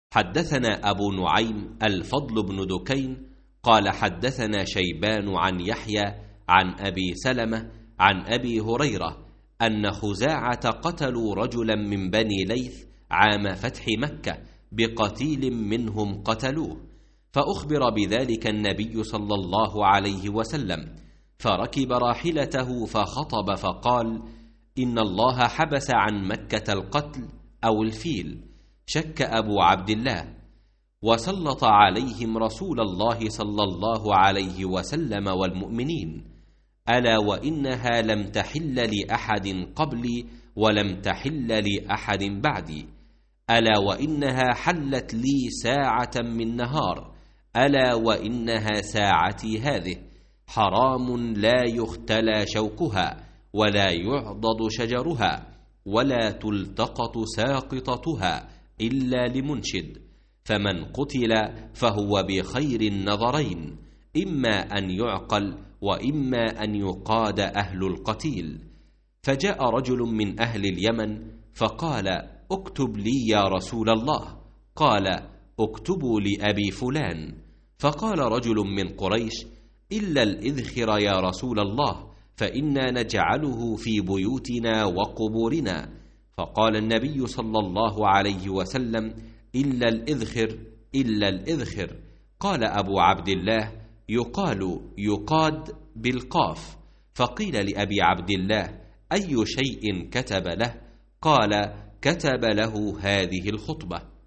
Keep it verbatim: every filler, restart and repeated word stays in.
حدثنا أبو نعيم الفضل بن دكين قال حدثنا شيبان عن يحيى عن أبي سلمة عن أبي هريرة أن خزاعة قتلوا رجلا من بني ليث عام فتح مكة بقتيل منهم قتلوه، فأخبر بذلك النبي صلى الله عليه وسلم، فركب راحلته فخطب فقال: إن الله حبس عن مكة القتل أو الفيل، شك أبو عبد الله، وسلط عليهم رسول الله صلى الله عليه وسلم والمؤمنين، ألا وإنها لم تحل لأحد قبلي ولم تحل لأحد بعدي، ألا وإنها حلت لي ساعة من نهار، ألا وإنها ساعتي هذه، حرام لا يختلى شوكها ولا يعضد شجرها ولا تلتقط ساقطتها إلا لمنشد، فمن قتل فهو بخير النظرين، إما أن يعقل وإما أن يقاد أهل القتيل. فجاء رجل من أهل اليمن فقال: اكتب لي يا رسول الله. قال: اكتبوا لأبي فلان. فقال رجل من قريش: إلا الإذخر يا رسول الله، فإنا نجعله في بيوتنا وقبورنا. فقال النبي صلى الله عليه وسلم: إلا الإذخر إلا الإذخر. قال أبو عبد الله: يقال يقاد بالقاف. فقيل لأبي عبد الله: أي شيء كتب له؟ قال: كتب له هذه الخطبة.